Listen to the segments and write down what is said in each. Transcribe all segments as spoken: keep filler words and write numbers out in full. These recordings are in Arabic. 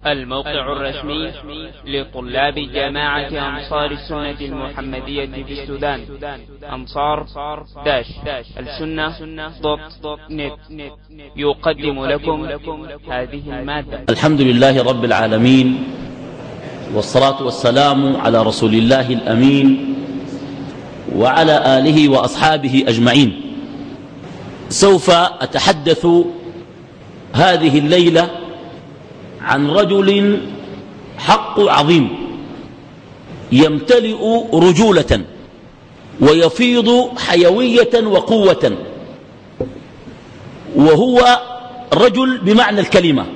الموقع الرسمي لطلاب جامعة أنصار السنة المحمدية في السودان أنصار داش السنة دوت نت يقدم لكم هذه المادة. الحمد لله رب العالمين، والصلاة والسلام على رسول الله الأمين وعلى آله وأصحابه أجمعين. سوف أتحدث هذه الليلة عن رجل حق عظيم يمتلئ رجولة ويفيض حيوية وقوة، وهو رجل بمعنى الكلمة،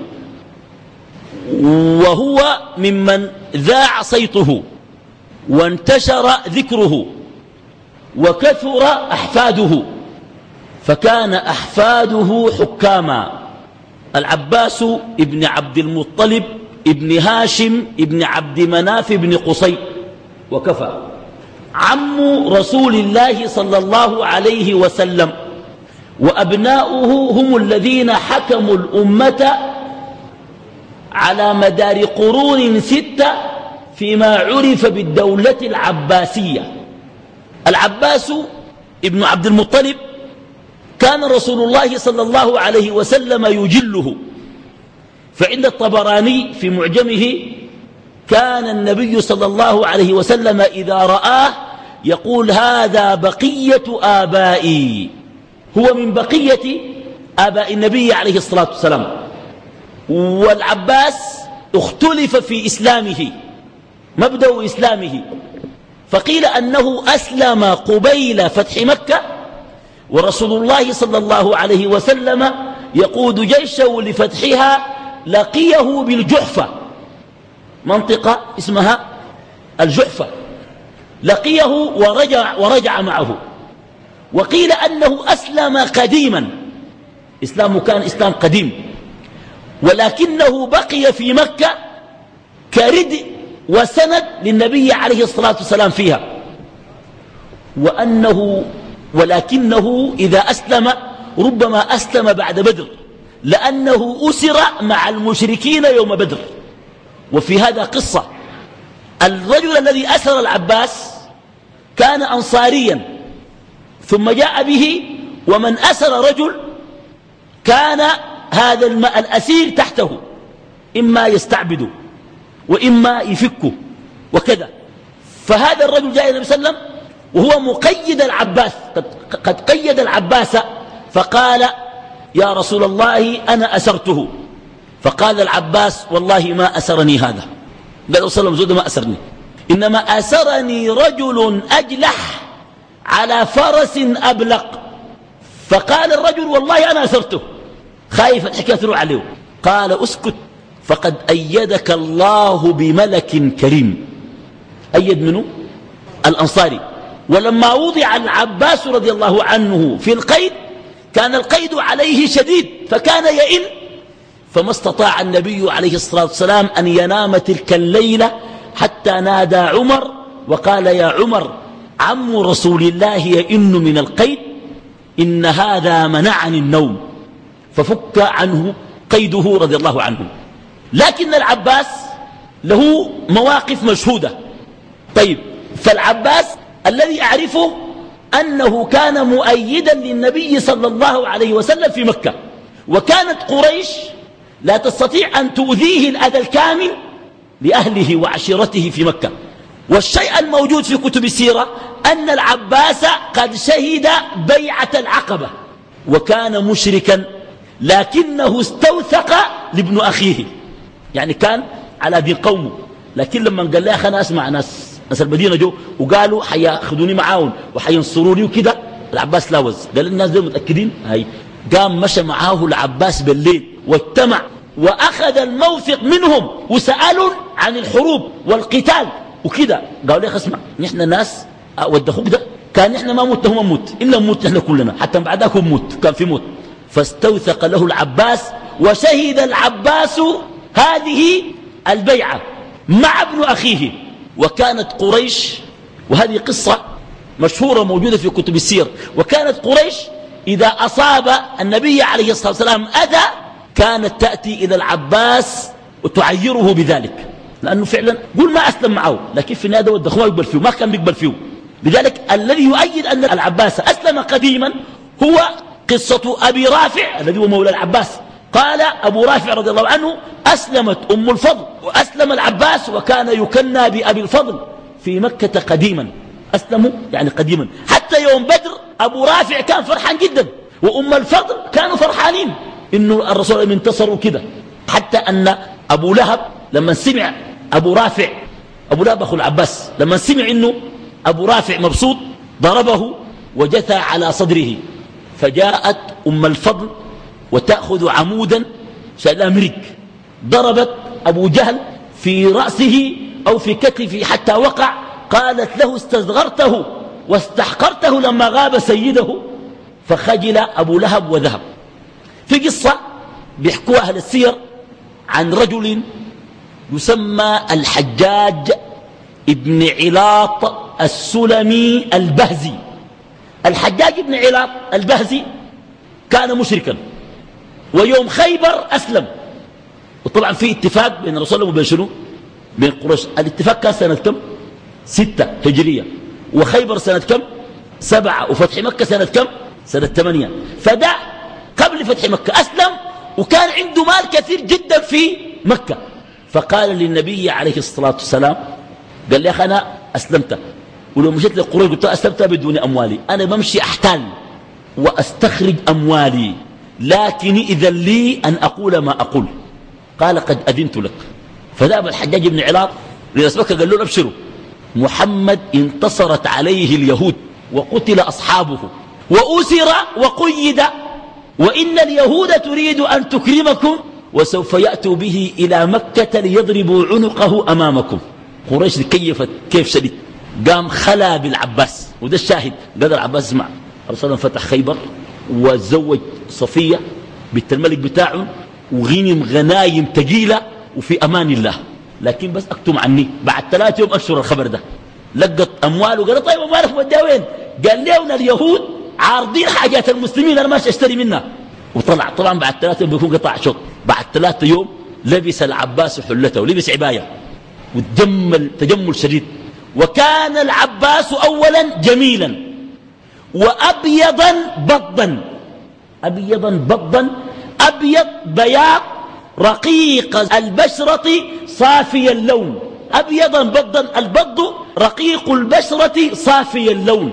وهو ممن ذاع صيته وانتشر ذكره وكثر أحفاده، فكان أحفاده حكاما: العباس ابن عبد المطلب ابن هاشم ابن عبد مناف ابن قصي وكفى، عم رسول الله صلى الله عليه وسلم، وأبناؤه هم الذين حكموا الأمة على مدار قرون ستة فيما عرف بالدولة العباسية. العباس ابن عبد المطلب كان رسول الله صلى الله عليه وسلم يجله، فعند الطبراني في معجمه: كان النبي صلى الله عليه وسلم إذا رآه يقول: هذا بقية آبائي، هو من بقية آباء النبي عليه الصلاة والسلام. والعباس اختلف في إسلامه، مبدأ إسلامه، فقيل أنه أسلم قبيل فتح مكة، ورسول الله صلى الله عليه وسلم يقود جيشه لفتحها، لقيه بالجحفة، منطقة اسمها الجحفة، لقيه ورجع, ورجع معه. وقيل أنه أسلم قديما، إسلامه كان إسلام قديم، ولكنه بقي في مكة كردء وسند للنبي عليه الصلاة والسلام فيها، وأنه ولكنه إذا أسلم ربما أسلم بعد بدر، لأنه أسر مع المشركين يوم بدر. وفي هذا قصة: الرجل الذي أسر العباس كان أنصاريا، ثم جاء به، ومن أسر رجل كان هذا الأسير تحته، إما يستعبده وإما يفكه وكذا. فهذا الرجل جاء النبي صلى الله عليه وسلم وهو مقيد العباس، قد, قد قيد العباس، فقال: يا رسول الله أنا أسرته. فقال العباس: والله ما أسرني هذا. قال صلى الله عليه وسلم: ما أسرني، إنما أسرني رجل أجلح على فرس أبلق. فقال الرجل: والله أنا أسرته، خايف الحكاية تروح عليه. قال: أسكت، فقد أيدك الله بملك كريم. أيد منه؟ الأنصاري. ولما وضع العباس رضي الله عنه في القيد كان القيد عليه شديد، فكان يئن، فما استطاع النبي عليه الصلاة والسلام أن ينام تلك الليلة حتى نادى عمر وقال: يا عمر، عم رسول الله يئن من القيد، إن هذا منعني النوم، ففك عنه قيده رضي الله عنه. لكن العباس له مواقف مشهودة. طيب، فالعباس الذي أعرفه أنه كان مؤيدا للنبي صلى الله عليه وسلم في مكة، وكانت قريش لا تستطيع أن تؤذيه الأذى الكامل لأهله وعشيرته في مكة. والشيء الموجود في كتب السيرة أن العباس قد شهد بيعة العقبة، وكان مشركا، لكنه استوثق لابن أخيه، يعني كان على دين قومه. لكن لما قال له: أنا أسمع ناس ناس المدينة جو وقالوا حياخذوني معاهم وحينصروني وكده، العباس لاوز، قال الناس دول متأكدين؟ هاي قام مشى معاه العباس بالليل واجتمع وأخذ الموثق منهم وسألوا عن الحروب والقتال وكده. قالوا لي: اسمع، نحن ناس ودخوك ده كان نحن ما مت هم موت، إلا موت نحن كلنا، حتى بعدك هم موت، كان في موت. فاستوثق له العباس، وشهد العباس هذه البيعة مع ابن أخيه. وكانت قريش، وهذه قصة مشهورة موجودة في كتب السير، وكانت قريش إذا أصاب النبي عليه الصلاة والسلام أذى كانت تأتي إلى العباس وتعيره بذلك، لأنه فعلا قول ما أسلم معه، لكن في النهاية ود أخوه يقبل فيه، ما كان بيقبل فيه. لذلك الذي يؤيد أن العباس أسلم قديما هو قصة أبي رافع الذي هو مولى العباس. قال أبو رافع رضي الله عنه: أسلمت أم الفضل وأسلم العباس وكان يكنى بأبي الفضل في مكة قديما. أسلموا يعني قديما. حتى يوم بدر أبو رافع كان فرحان جدا، وأم الفضل كانوا فرحانين إنه الرسول انتصروا كده. حتى أن أبو لهب لما سمع أبو رافع، أبو لهب أخو العباس، لما سمع إنه أبو رافع مبسوط ضربه وجثى على صدره. فجاءت أم الفضل وتأخذ عمودا شألها مرك، ضربت أبو جهل في رأسه أو في كتفه حتى وقع. قالت له: استصغرته واستحقرته لما غاب سيده. فخجل أبو لهب وذهب. في قصة بيحكوها أهل السير عن رجل يسمى الحجاج ابن علاط السلمي البهزي. الحجاج ابن علاط البهزي كان مشركا، ويوم خيبر أسلم. وطبعا في اتفاق بين الرسول وبين شنو؟ بين قريش. الاتفاق كان سنة كم؟ ستة هجرية. وخيبر سنة كم؟ سبعة. وفتح مكة سنة كم؟ سنة ثمانية. فده قبل فتح مكة أسلم، وكان عنده مال كثير جدا في مكة. فقال للنبي عليه الصلاة والسلام، قال لي: أخي أنا أسلمت، ولو مشيت لقريش قلت أسلمت بدون أموالي، أنا بمشي أحتال وأستخرج أموالي، لكن إذا لي أن أقول ما أقول. قال: قد أذنت لك. فذهب الحجاج بن علاط لنسبك، قال له: أبشروا، محمد انتصرت عليه اليهود وقتل أصحابه وأسر وقيد، وإن اليهود تريد أن تكرمكم وسوف يأتوا به إلى مكة ليضربوا عنقه أمامكم. قريش كيفت كيف شديد، قام خلا بالعباس، وده الشاهد. قال العباس: اسمع، الرسول فتح خيبر وتزوج صفية بنت الملك بتاعه وغنم غنايم تقيلة وفي أمان الله، لكن بس أكتم عني. بعد ثلاثة يوم أشهر الخبر ده لقت أمواله. قال: طيب أموالك وديها وين؟ قال: ليونا اليهود عارضين حاجات المسلمين، أنا ماشي أشتري منها. وطلع طبعا بعد ثلاثة يوم بيكون قطع شوط. بعد ثلاثة يوم لبس العباس حلته ولبس عباية وتجمل تجمل شديد. وكان العباس أولا جميلا وأبيضا بضا، أبيضا بضا، أبيض بياض رقيق البشرة صافي اللون. أبيضا بضا، البض رقيق البشرة صافي اللون.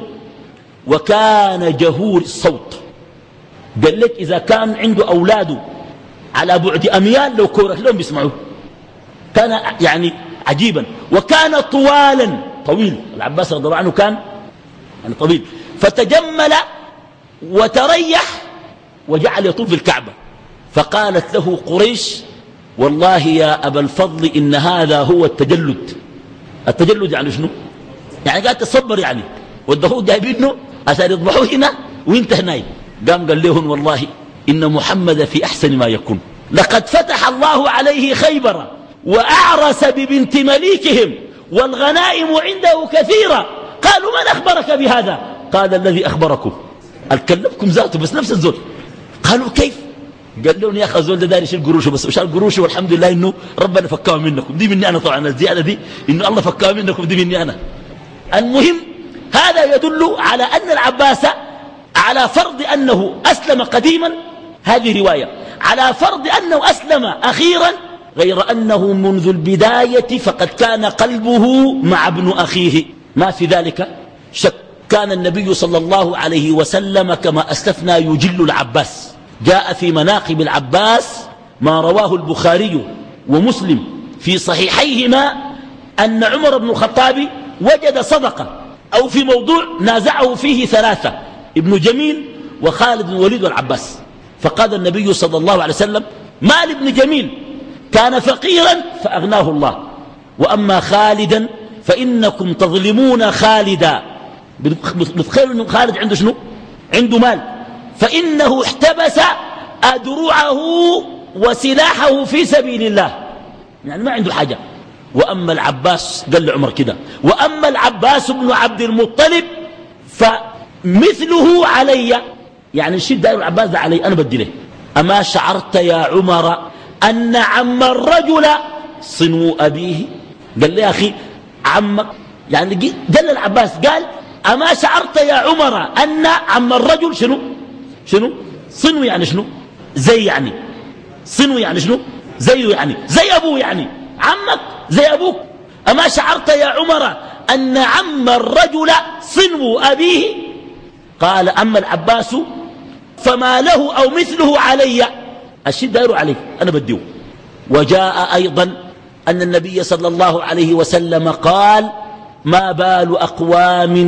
وكان جهور الصوت. قال لك إذا كان عنده أولاده على بعد أميال لو كورت لهم بيسمعوه. كان يعني عجيبا. وكان طوالا، طويل. العباس رضي الله عنه كان يعني طويل. فتجمل وتريح وجعل يطوف الكعبة. فقالت له قريش: والله يا أبا الفضل إن هذا هو التجلد. التجلد يعني شنو؟ يعني قالت تصبر، يعني والدهود جايبينه عشان يضبحوه هنا وانت هناي. قام قال لهم: والله إن محمد في أحسن ما يكون، لقد فتح الله عليه خيبر وأعرس ببنت مليكهم والغنائم عنده كثيرة. قالوا: من أخبرك بهذا؟ قال: الذي أخبركم. الكلبكم ذاته بس نفس الزول. قالوا: كيف؟ قال لهم: يا أخي الزول ده داري يشيل قروشه بس، وشال قروشه والحمد لله إنه ربنا فكاه منكم. دي مني أنا طبعا، الزيادة دي إنه الله فكاه منكم، دي مني أنا. المهم هذا يدل على أن العباس على فرض أنه أسلم قديما، هذه رواية، على فرض أنه أسلم أخيرا، غير أنه منذ البداية فقد كان قلبه مع ابن أخيه، ما في ذلك شك. كان النبي صلى الله عليه وسلم كما أسلفنا يجل العباس. جاء في مناقب العباس ما رواه البخاري ومسلم في صحيحيهما أن عمر بن الخطاب وجد صدقة أو في موضوع نازعه فيه ثلاثة: ابن جميل وخالد بن الوليد والعباس. فقال النبي صلى الله عليه وسلم: مال ابن جميل كان فقيرا فأغناه الله، وأما خالدا فإنكم تظلمون خالدا. بتخيلوا أن خالد عنده شنو؟ عنده مال، فإنه احتبس أدرعه وسلاحه في سبيل الله، يعني ما عنده حاجة. وأما العباس، قال لعمر كده: وأما العباس بن عبد المطلب فمثله علي، يعني الشيء دائر العباس ده علي، أنا بدي له. أما شعرت يا عمر أن عم الرجل صنو أبيه. قال لي يا أخي عمك، يعني قال العباس قال أما شعرت يا عمر أن عم الرجل شنو شنو صنو، يعني شنو زي، يعني صنو يعني شنو زيه، يعني زي أبوه، يعني عمك زي أبوك. أما شعرت يا عمر أن عم الرجل صنو أبيه؟ قال أما العباس فما له أو مثله علي، الشيء داير عليه أنا بديه. وجاء أيضا أن النبي صلى الله عليه وسلم قال ما بال أقوام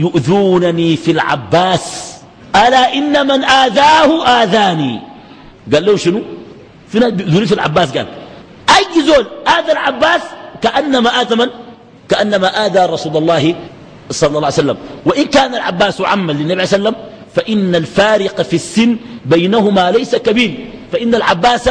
يؤذونني في العباس ألا إن من آذاه آذاني. قال له شنو؟ في ناس بيؤذوني في العباس. قال أي زول آذى العباس كأنما آذى من؟ كأنما آذى رسول الله صلى الله عليه وسلم. وإن كان العباس عما للنبي عليه وسلم فإن الفارق في السن بينهما ليس كبير، فإن العباس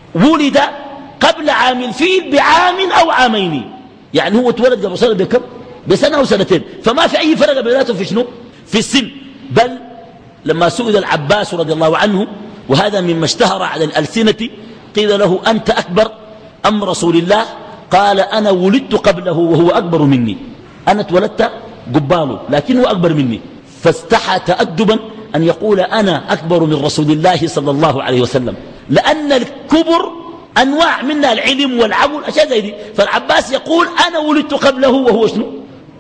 ولد قبل عام الفيل بعام أو عامين، يعني هو اتولد قبل سنة بكم؟ بسنة أو سنتين، فما في أي فرق بيناتهم في شنو؟ في السن. بل لما سئل العباس رضي الله عنه، وهذا مما اشتهر على الألسنة، قيل له أنت أكبر أم رسول الله؟ قال أنا ولدت قبله وهو أكبر مني، أنا اتولدت قباله لكنه أكبر مني، فاستحى تأدبا أن يقول أنا أكبر من رسول الله صلى الله عليه وسلم، لأن الكبر أنواع منها العلم والعقل أشياء زي دي. فالعباس يقول أنا ولدت قبله وهو شنو؟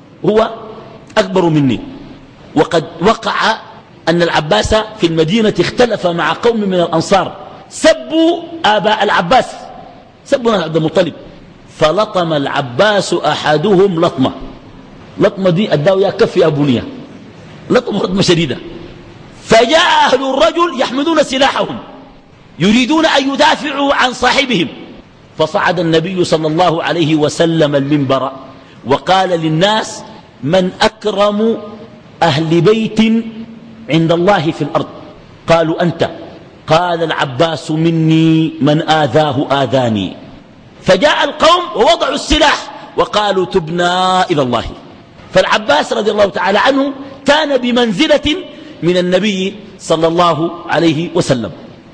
هو أكبر مني. وقد وقع أن العباس في المدينة اختلف مع قوم من الأنصار، سبوا آباء العباس، سبوا عبد المطلب، فلطم العباس أحدهم لطمة، لطمة دي أداه يا كف يا بنية، لطمة لطمة شديدة. فجاء أهل الرجل يحملون سلاحهم يريدون أن يدافعوا عن صاحبهم، فصعد النبي صلى الله عليه وسلم المنبر وقال للناس من أكرم أهل بيت عند الله في الأرض؟ قالوا أنت. قال العباس مني من آذاه آذاني. فجاء القوم ووضعوا السلاح وقالوا تبنا إلى الله. فالعباس رضي الله تعالى عنه كان بمنزلة من النبي صلى الله عليه وسلم.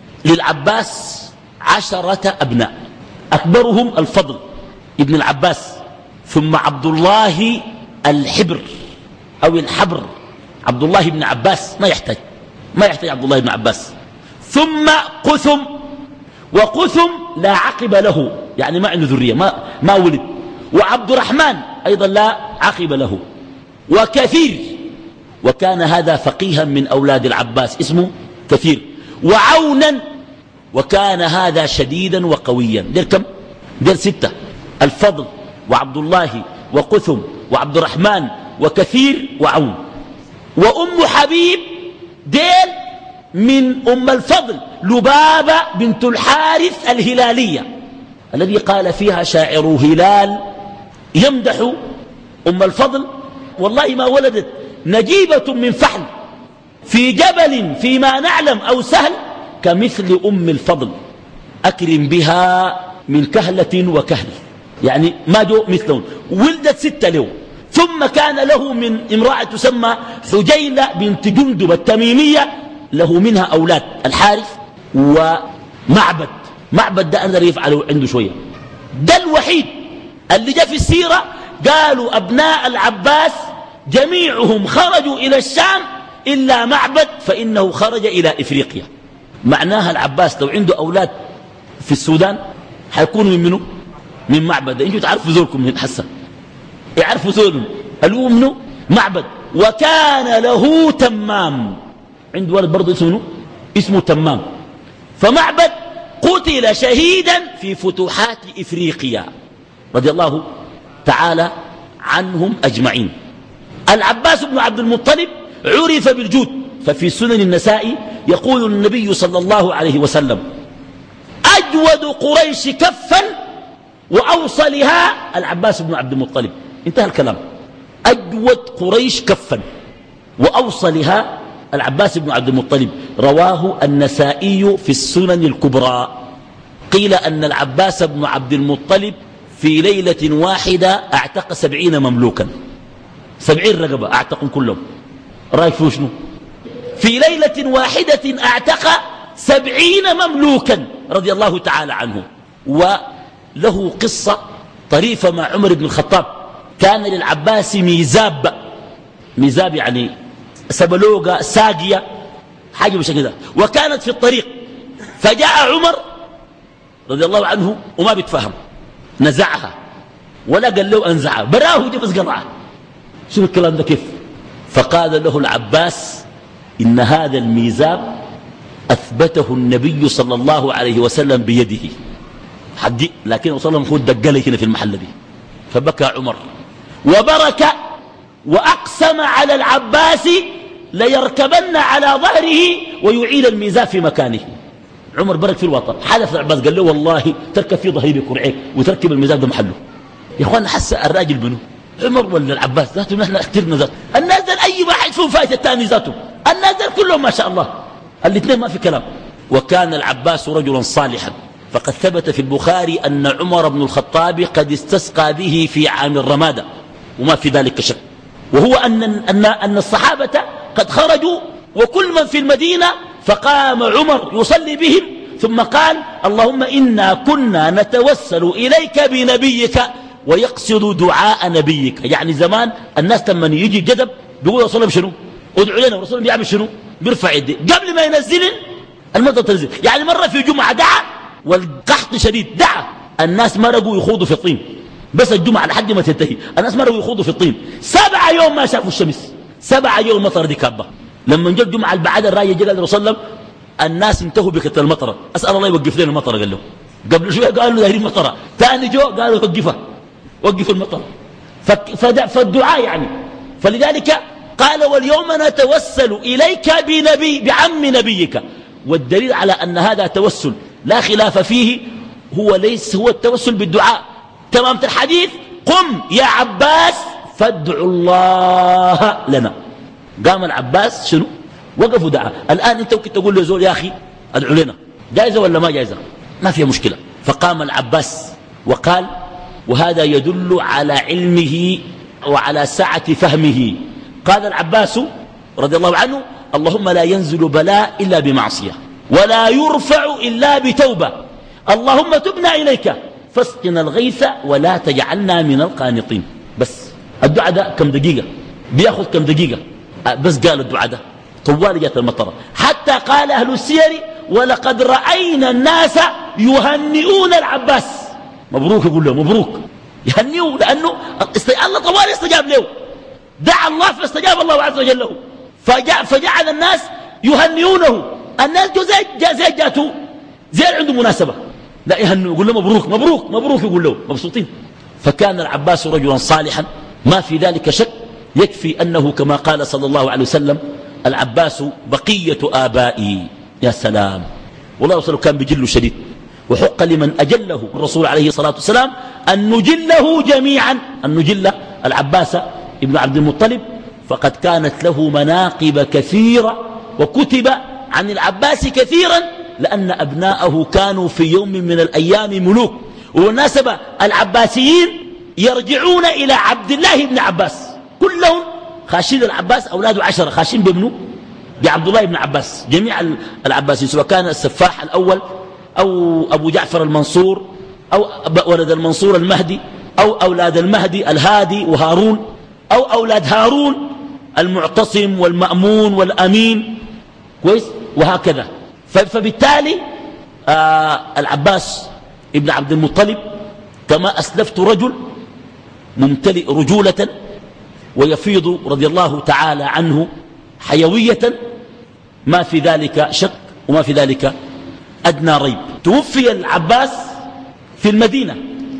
للعباس عشرة أبناء، أكبرهم الفضل ابن العباس، ثم عبد الله الحبر أو الحبر، عبد الله بن عباس ما يحتاج ما يحتاج عبد الله بن عباس، ثم قثم، وقثم لا عقب له، يعني ما عنده ذرية، ما, ما ولد، وعبد الرحمن أيضا لا عقب له، وكثير، وكان هذا فقيها من أولاد العباس اسمه كثير، وعونا، وكان هذا شديدا وقويا. دير كم؟ دير ستة، الفضل وعبد الله وقثم وعبد الرحمن وكثير وعون. وأم حبيب ديل من أم الفضل لبابة بنت الحارث الهلالية الذي قال فيها شاعر هلال يمدح أم الفضل والله ما ولدت نجيبة من فحل في جبل فيما نعلم أو سهل كمثل أم الفضل أكرم بها من كهلة وكهل، يعني ما جو مثلهم. ولدت ستة له. ثم كان له من امرأة تسمى حجيلة بنت جندب التميمية، له منها أولاد الحارث ومعبد. معبد ده أقدر يفعله عنده شوية، ده الوحيد اللي جاء في السيرة قالوا أبناء العباس جميعهم خرجوا إلى الشام إلا معبد فإنه خرج إلى إفريقيا. معناها العباس لو عنده أولاد في السودان حيكونوا من منه؟ من معبد. انتوا تعرفوا ذولكم من حسن، يعرفوا ذولهم الأول منه معبد. وكان له تمام، عنده ولد برضه اسمه اسمه تمام. فمعبد قتل شهيدا في فتوحات إفريقيا رضي الله تعالى عنهم أجمعين. العباس بن عبد المطلب عرف بالجود، ففي سنن النسائي يقول النبي صلى الله عليه وسلم أجود قريش كفا وأوصلها العباس بن عبد المطلب. انتهى الكلام. أجود قريش كفا وأوصلها العباس بن عبد المطلب. رواه النسائي في السنن الكبرى. قيل أن العباس بن عبد المطلب في ليلة واحدة اعتق سبعين مملوكا، سبعين رقبة اعتقهم كلهم. رأيك فيه شنو؟ في ليلة واحدة اعتق سبعين مملوكا رضي الله تعالى عنه. وله قصة طريفة مع عمر بن الخطاب. كان للعباس ميزاب، ميزاب يعني سبلوغة ساقية حاجة بالشكل ده، وكانت في الطريق، فجاء عمر رضي الله عنه وما بيتفهم، نزعها ولا قال له أنزعها، براه جبس قرعها. شوف الكلام ده كيف. فقال له العباس إن هذا الميزاب أثبته النبي صلى الله عليه وسلم بيده حدي، لكن صلى الله عليه وسلم دق لي هنا في المحل دي. فبكى عمر وبرك وأقسم على العباس ليركبن على ظهره ويعيد الميزاب في مكانه. عمر برك في الوطن، حدث العباس قال له والله تركب في ظهري بكرعيك وتركب الميزاب ده محله. يا اخوان حس الراجل بنو عمر ولا العباس ذاته؟ نحن اخترنا ذاته. الناس دل اي واحد فيهم فايت الثاني ذاته، الناس دل كلهم ما شاء الله، الاثنين ما في كلام. وكان العباس رجلا صالحا، فقد ثبت في البخاري أن عمر بن الخطاب قد استسقى به في عام الرمادة وما في ذلك شك. وهو أن, أن, أن الصحابة قد خرجوا وكل من في المدينة، فقام عمر يصلي بهم ثم قال اللهم إنا كنا نتوسل إليك بنبيك، ويقصد دعاء نبيك. يعني زمان الناس لما يجي جدب بيقول رسول الله شنو ادعو لنا، ورسول الله بيعمل شنو بيرفع يديه قبل ما ينزل المطر تنزل. يعني مرة في جمعة دعا والقحط شديد، دعا الناس مرقوا يخوضوا في الطين، بس الجمعة لحد ما تنتهي الناس مرقوا يخوضوا في الطين. سبعة يوم ما شافوا الشمس، سبعة يوم مطر دي كابة. لما جاء الجمعة البعد الراية جاء الرسول صلى الله عليه وسلم الناس انتهوا بكتر المطر، أسأل الله يوقف لنا المطر. قال له قبل شوية قالوا دايرين مطر، ثاني جو قالوا وقفها وقف المطر. فالدعاء يعني، فلذلك قال واليوم نتوسل إليك بنبي بعم نبيك. والدليل على أن هذا توسل لا خلاف فيه، هو ليس هو التوسل بالدعاء. تمام الحديث قم يا عباس فادعوا الله لنا. قام العباس شنو وقفوا دعا. الآن انت ممكن تقول له زول يا أخي ادعوا لنا، جائزة ولا ما جائزة؟ ما فيها مشكلة. فقام العباس وقال، وهذا يدل على علمه وعلى سعة فهمه. قال العباس رضي الله عنه اللهم لا ينزل بلاء إلا بمعصية ولا يرفع إلا بتوبة، اللهم تبنا إليك فاسقنا الغيث ولا تجعلنا من القانطين. بس الدعاء ده كم دقيقة بياخذ كم دقيقة بس قال الدعاء ده طوال جات المطر. حتى قال أهل السير ولقد رأينا الناس يهنئون العباس، مبروك، يقول له مبروك، يهنئوا لأنه الله طوال استجاب له، دعا الله فاستجاب الله عز وجل له. فجعل الناس يهنئونه، الناس جو زي زي جاتوا زي عنده مناسبة، لا يهنئوا يقول له مبروك مبروك مبروك، يقول له مبسوطين. فكان العباس رجلا صالحا ما في ذلك شك. يكفي أنه كما قال صلى الله عليه وسلم العباس بقية آبائي. يا سلام، والله رسوله كان بجله شديد، وحق لمن أجله الرسول عليه الصلاة والسلام أن نجله جميعا، أن نجل العباس ابن عبد المطلب، فقد كانت له مناقب كثيرة وكتب عن العباس كثيرا، لأن أبناءه كانوا في يوم من الأيام ملوك. وبالمناسبة العباسيين يرجعون إلى عبد الله بن عباس، كلهم خاشين العباس، أولاده عشرة خاشين بابنه بعبد الله بن عباس، جميع العباسيين، سواء كان السفاح الأول أو أبو جعفر المنصور أو ولد المنصور المهدي أو أولاد المهدي الهادي وهارون أو أولاد هارون المعتصم والمأمون والأمين، كويس، وهكذا. فبالتالي آه العباس ابن عبد المطلب كما أسلفت رجل ممتلئ رجولة ويفيض رضي الله تعالى عنه حيوية، ما في ذلك شك وما في ذلك أدنى ريب. توفي العباس في المدينة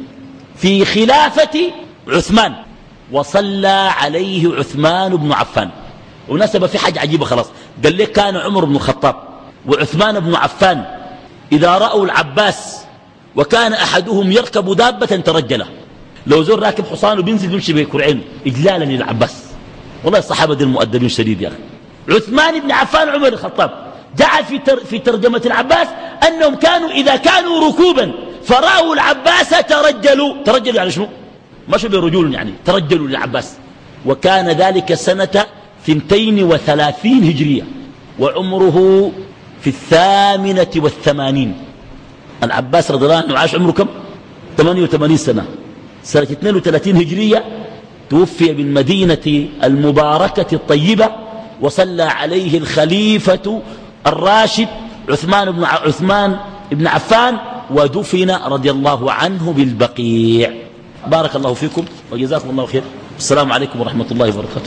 في خلافة عثمان، وصلى عليه عثمان بن عفان. ونسب في حاجة عجيبة خلاص، قال لك كان عمر بن الخطاب وعثمان بن عفان إذا رأوا العباس وكان أحدهم يركب دابة ترجله، لو زور راكب حصان وبينزل يمشي بكرعين إجلالا للعباس. والله الصحابة دي المؤدبين شديد يا أخي. عثمان بن عفان عمر الخطاب جاء في تر في ترجمة العباس أنهم كانوا إذا كانوا ركوبا فرأوا العباس ترجلوا. ترجلوا يعني شنو؟ مشوا برجول، يعني ترجلوا للعباس. وكان ذلك سنة ثنتين وثلاثين هجرية، وعمره في الثامنة والثمانين. العباس رضي الله عنه عاش عمره كم؟ ثمانية وثمانين سنة. سنة اثنين وثلاثين هجرية توفي بالمدينة المباركة الطيبة، وصلى عليه الخليفة الراشد عثمان بن عثمان بن عفان، ودفن رضي الله عنه بالبقيع. بارك الله فيكم وجزاكم الله خير. السلام عليكم ورحمة الله وبركاته.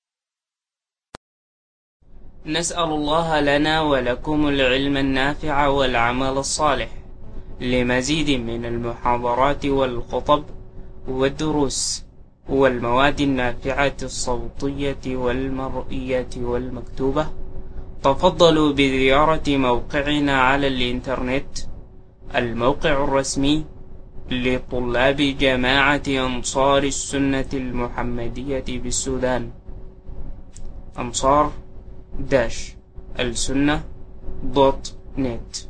نسأل الله لنا ولكم العلم النافع والعمل الصالح. لمزيد من المحاضرات والخطب والدروس والمواد النافعة الصوتية والمرئية والمكتوبة، تفضلوا بزيارة موقعنا على الإنترنت، الموقع الرسمي لطلاب جماعة أنصار السنة المحمدية بالسودان، أنصار داش السنة دوت نت.